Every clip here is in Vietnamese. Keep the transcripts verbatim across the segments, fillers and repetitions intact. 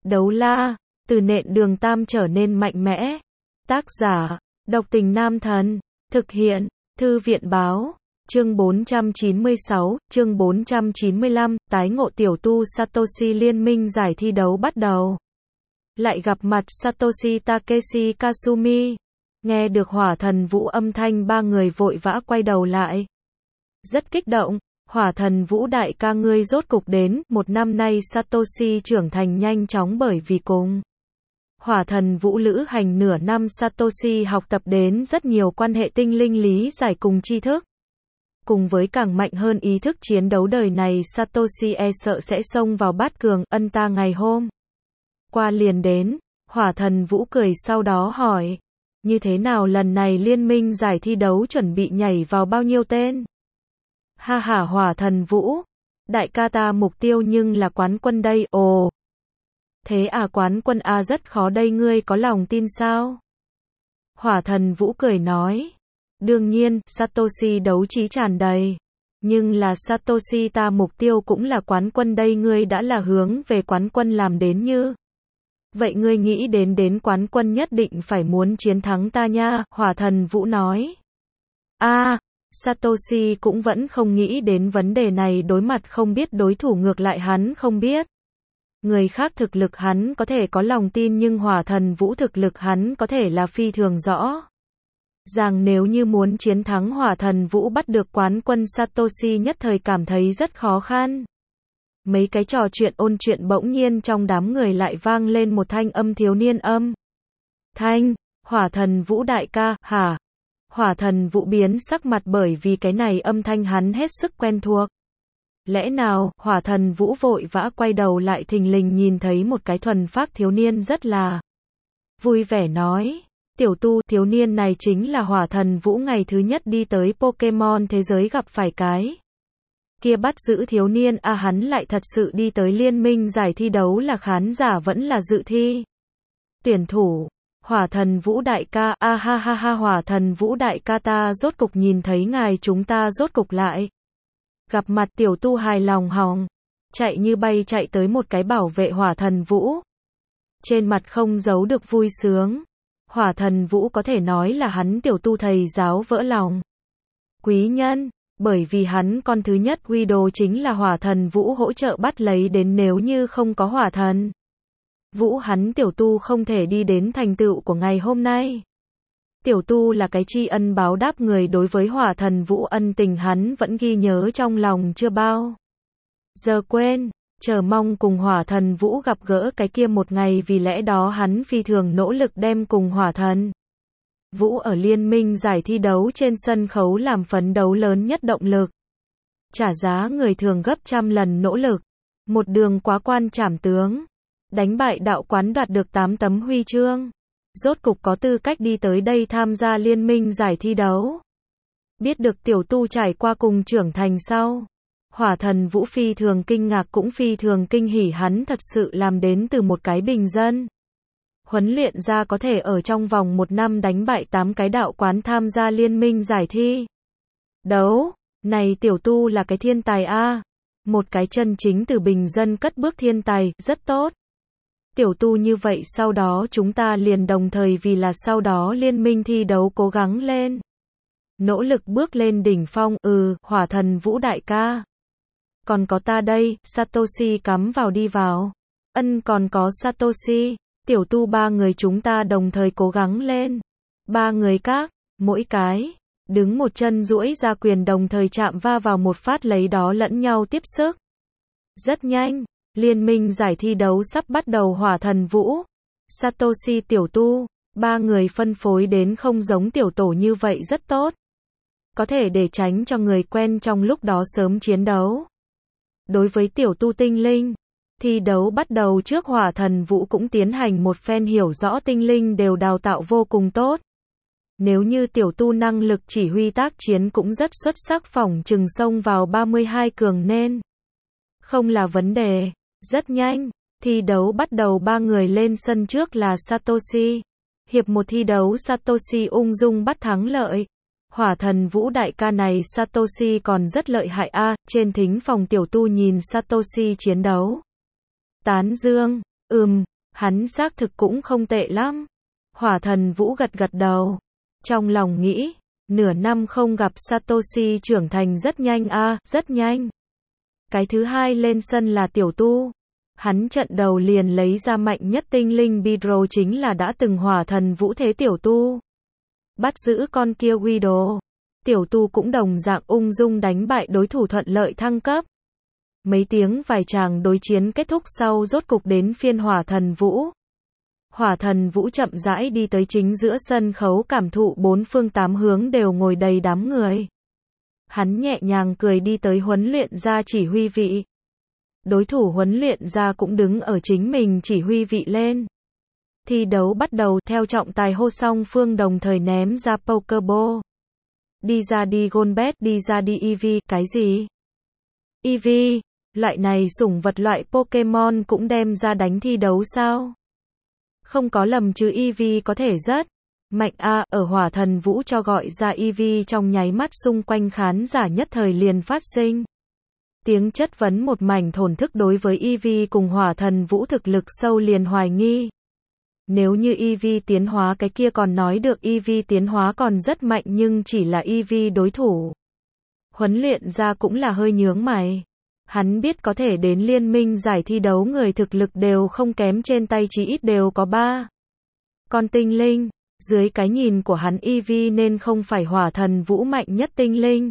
Đấu la, từ nện đường tam trở nên mạnh mẽ. Tác giả, độc tình nam thần. Thực hiện, thư viện báo. Chương bốn trăm chín mươi sáu, chương bốn trăm chín mươi lăm, tái ngộ tiểu tu Satoshi. Liên minh giải thi đấu bắt đầu. Lại gặp mặt Satoshi Takeshi Kasumi. Nghe được hỏa thần vũ âm thanh, ba người vội vã quay đầu lại. Rất kích động, hỏa thần vũ đại ca ngươi rốt cục đến. Một năm nay Satoshi trưởng thành nhanh chóng bởi vì cùng hỏa thần vũ lữ hành nửa năm, Satoshi học tập đến rất nhiều quan hệ tinh linh lý giải cùng tri thức. Cùng với càng mạnh hơn ý thức chiến đấu đời này, Satoshi e sợ sẽ xông vào bát cường. Ân ta ngày hôm qua liền đến. Hỏa thần vũ cười sau đó hỏi, như thế nào lần này liên minh giải thi đấu chuẩn bị nhảy vào bao nhiêu tên? Ha ha, hỏa thần vũ, đại ca ta mục tiêu nhưng là quán quân đây. Ồ, thế à, quán quân à, rất khó đây, ngươi có lòng tin sao? Hỏa thần vũ cười nói, đương nhiên, Satoshi đấu trí tràn đầy. Nhưng là Satoshi ta mục tiêu cũng là quán quân đây, ngươi đã là hướng về quán quân làm đến như vậy, ngươi nghĩ đến đến quán quân nhất định phải muốn chiến thắng ta nha, hỏa thần vũ nói. A, à, Satoshi cũng vẫn không nghĩ đến vấn đề này, đối mặt không biết đối thủ, ngược lại hắn không biết. Người khác thực lực hắn có thể có lòng tin, nhưng hỏa thần vũ thực lực hắn có thể là phi thường rõ ràng. Nếu như muốn chiến thắng hỏa thần vũ, bắt được quán quân, Satoshi nhất thời cảm thấy rất khó khăn. Mấy cái trò chuyện ôn chuyện, bỗng nhiên trong đám người lại vang lên một thanh âm thiếu niên âm thanh, hỏa thần vũ đại ca, hả? Hỏa thần vũ biến sắc mặt, bởi vì cái này âm thanh hắn hết sức quen thuộc. Lẽ nào? Hỏa thần vũ vội vã quay đầu lại, thình lình nhìn thấy một cái thuần phác thiếu niên rất là vui vẻ nói, tiểu tu. Thiếu niên này chính là hỏa thần vũ ngày thứ nhất đi tới Pokemon thế giới gặp phải cái kia bắt giữ thiếu niên. A à, hắn lại thật sự đi tới liên minh giải thi đấu, là khán giả vẫn là dự thi tuyển thủ? Hỏa thần vũ đại ca, a à, ha ha ha, hỏa thần vũ đại ca, ta rốt cục nhìn thấy ngài, chúng ta rốt cục lại gặp mặt. Tiểu tu hài lòng hòng chạy như bay chạy tới một cái bảo vệ hỏa thần vũ, trên mặt không giấu được vui sướng. Hỏa thần vũ có thể nói là hắn tiểu tu thầy giáo vỡ lòng quý nhân, bởi vì hắn con thứ nhất quy đồ chính là hỏa thần vũ hỗ trợ bắt lấy đến, nếu như không có hỏa thần vũ, hắn tiểu tu không thể đi đến thành tựu của ngày hôm nay. Tiểu tu là cái tri ân báo đáp người, đối với hỏa thần vũ ân tình hắn vẫn ghi nhớ trong lòng chưa bao giờ quên, chờ mong cùng hỏa thần vũ gặp gỡ cái kia một ngày, vì lẽ đó hắn phi thường nỗ lực đem cùng hỏa thần vũ ở liên minh giải thi đấu trên sân khấu làm phấn đấu lớn nhất động lực, trả giá người thường gấp trăm lần nỗ lực. Một đường quá quan trảm tướng, đánh bại đạo quán, đoạt được tám tấm huy chương, rốt cục có tư cách đi tới đây tham gia liên minh giải thi đấu. Biết được tiểu tu trải qua cùng trưởng thành sau, hỏa thần vũ phi thường kinh ngạc cũng phi thường kinh hỉ, hắn thật sự làm đến từ một cái bình dân huấn luyện ra có thể ở trong vòng một năm đánh bại tám cái đạo quán, tham gia liên minh giải thi đấu. Này tiểu tu là cái thiên tài a, một cái chân chính từ bình dân cất bước thiên tài, rất tốt. Tiểu tu như vậy sau đó chúng ta liền đồng thời vì là sau đó liên minh thi đấu cố gắng lên, nỗ lực bước lên đỉnh phong. Ừ, hỏa thần vũ đại ca. Còn có ta đây, Satoshi cắm vào đi vào. Ân, còn có Satoshi, tiểu tu, ba người chúng ta đồng thời cố gắng lên. Ba người các, mỗi cái đứng một chân duỗi ra quyền, đồng thời chạm va vào một phát, lấy đó lẫn nhau tiếp sức. Rất nhanh, liên minh giải thi đấu sắp bắt đầu. Hỏa thần vũ, Satoshi, tiểu tu, ba người phân phối đến không giống tiểu tổ như vậy rất tốt, có thể để tránh cho người quen trong lúc đó sớm chiến đấu. Đối với tiểu tu tinh linh, thi đấu bắt đầu trước, hỏa thần vũ cũng tiến hành một phen hiểu rõ, tinh linh đều đào tạo vô cùng tốt. Nếu như tiểu tu năng lực chỉ huy tác chiến cũng rất xuất sắc, phỏng chừng xông vào ba mươi hai cường nên không là vấn đề. Rất nhanh, thi đấu bắt đầu, ba người lên sân, trước là Satoshi. Hiệp một thi đấu Satoshi ung dung bắt thắng lợi. Hỏa thần vũ đại ca này Satoshi còn rất lợi hại a. À, trên thính phòng tiểu tu nhìn Satoshi chiến đấu tán dương, ừm, Hắn xác thực cũng không tệ lắm. Hỏa Thần Vũ gật gật đầu. Trong lòng nghĩ, nửa năm không gặp Satoshi trưởng thành rất nhanh a, à, rất nhanh. Cái thứ hai lên sân là tiểu tu. Hắn trận đầu liền lấy ra mạnh nhất tinh linh Bidro, chính là đã từng Hỏa Thần Vũ thế tiểu tu. Bắt giữ con kia Guido. Tiểu tu cũng đồng dạng ung dung đánh bại đối thủ, thuận lợi thăng cấp. Mấy tiếng vài tràng đối chiến kết thúc sau, rốt cục đến phiên Hỏa Thần Vũ. Hỏa Thần Vũ chậm rãi đi tới chính giữa sân khấu, cảm thụ bốn phương tám hướng đều ngồi đầy đám người. Hắn nhẹ nhàng cười đi tới huấn luyện gia chỉ huy vị. Đối thủ huấn luyện gia cũng đứng ở chính mình chỉ huy vị lên. Thi đấu bắt đầu, theo trọng tài hô song phương đồng thời ném ra Pokeball. Đi ra đi Golbat, đi ra đi Eevee, cái gì? Eevee, loại này sủng vật loại Pokemon cũng đem ra đánh thi đấu sao? Không có lầm chứ, Eevee có thể rất mạnh a, ở Hỏa Thần Vũ cho gọi ra Eevee trong nháy mắt, xung quanh khán giả nhất thời liền phát sinh tiếng chất vấn, một mảnh thổn thức đối với Eevee cùng Hỏa Thần Vũ thực lực sâu liền hoài nghi. Nếu như Eevee tiến hóa cái kia còn nói được, Eevee tiến hóa còn rất mạnh nhưng chỉ là Eevee đối thủ. Huấn luyện ra cũng là hơi nhướng mày. Hắn biết có thể đến liên minh giải thi đấu người thực lực đều không kém, trên tay chí ít đều có ba con tinh linh. Dưới cái nhìn của hắn, Eevee nên không phải Hỏa Thần Vũ mạnh nhất tinh linh.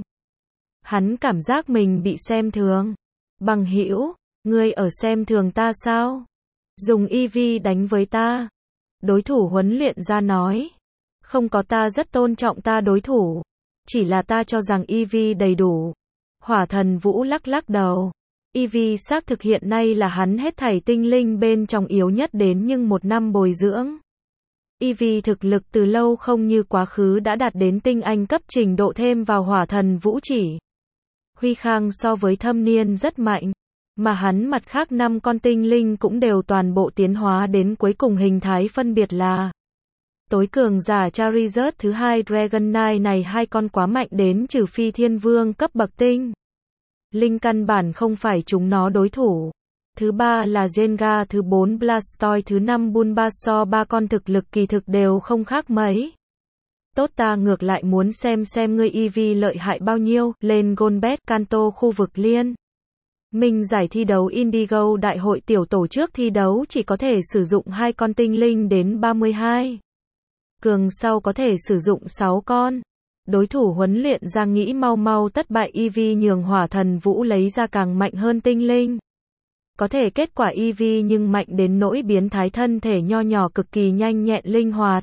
Hắn cảm giác mình bị xem thường. Bằng hữu, ngươi ở xem thường ta sao? Dùng Eevee đánh với ta. Đối thủ huấn luyện ra nói. Không có, ta rất tôn trọng ta đối thủ. Chỉ là ta cho rằng Eevee đầy đủ. Hỏa Thần Vũ lắc lắc đầu. Eevee xác thực hiện nay là hắn hết thảy tinh linh bên trong yếu nhất, đến nhưng một năm bồi dưỡng. Eevee thực lực từ lâu không như quá khứ đã đạt đến tinh anh cấp trình độ, thêm vào Hỏa Thần Vũ chỉ huy khang so với thâm niên rất mạnh. Mà hắn mặt khác năm con tinh linh cũng đều toàn bộ tiến hóa đến cuối cùng hình thái phân biệt là tối cường giả Charizard, thứ hai Dragonite, này hai con quá mạnh đến trừ phi thiên vương cấp bậc tinh linh căn bản không phải chúng nó đối thủ. Thứ ba là Jenga, thứ bốn Blastoise, thứ năm Bulbasaur, ba con thực lực kỳ thực đều không khác mấy. Tốt, ta ngược lại muốn xem xem ngươi Eevee lợi hại bao nhiêu. Lên Golbat, Kanto khu vực liên minh giải thi đấu Indigo đại hội tiểu tổ trước thi đấu chỉ có thể sử dụng hai con tinh linh đến ba mươi hai cường, sau có thể sử dụng sáu con. Đối thủ huấn luyện ra nghĩ mau mau tất bại Eevee, nhường Hỏa Thần Vũ lấy ra càng mạnh hơn tinh linh. Có thể kết quả Eevee nhưng mạnh đến nỗi biến thái, thân thể nho nhỏ cực kỳ nhanh nhẹn linh hoạt.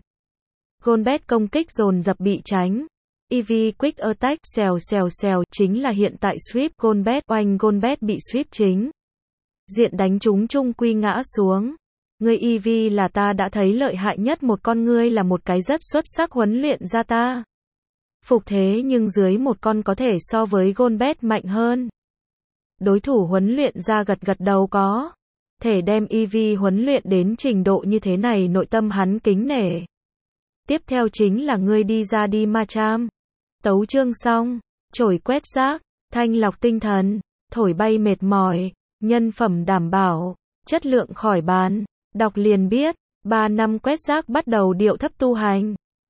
Golbat công kích dồn dập bị tránh. Eevee Quick Attack, xèo xèo xèo, chính là hiện tại sweep Golbat, oanh Golbat bị sweep chính diện đánh trúng, chung quy ngã xuống. Ngươi Eevee là ta đã thấy lợi hại nhất một con, ngươi là một cái rất xuất sắc huấn luyện ra ta phục, thế nhưng dưới một con có thể so với Golbat mạnh hơn. Đối thủ huấn luyện ra gật gật đầu, có thể đem Eevee huấn luyện đến trình độ như thế này, nội tâm hắn kính nể. Tiếp theo chính là ngươi đi ra đi Machamp. Tấu chương xong, chổi quét rác, thanh lọc tinh thần, thổi bay mệt mỏi, nhân phẩm đảm bảo, chất lượng khỏi bàn. Đọc liền biết, ba năm quét rác bắt đầu điệu thấp tu hành.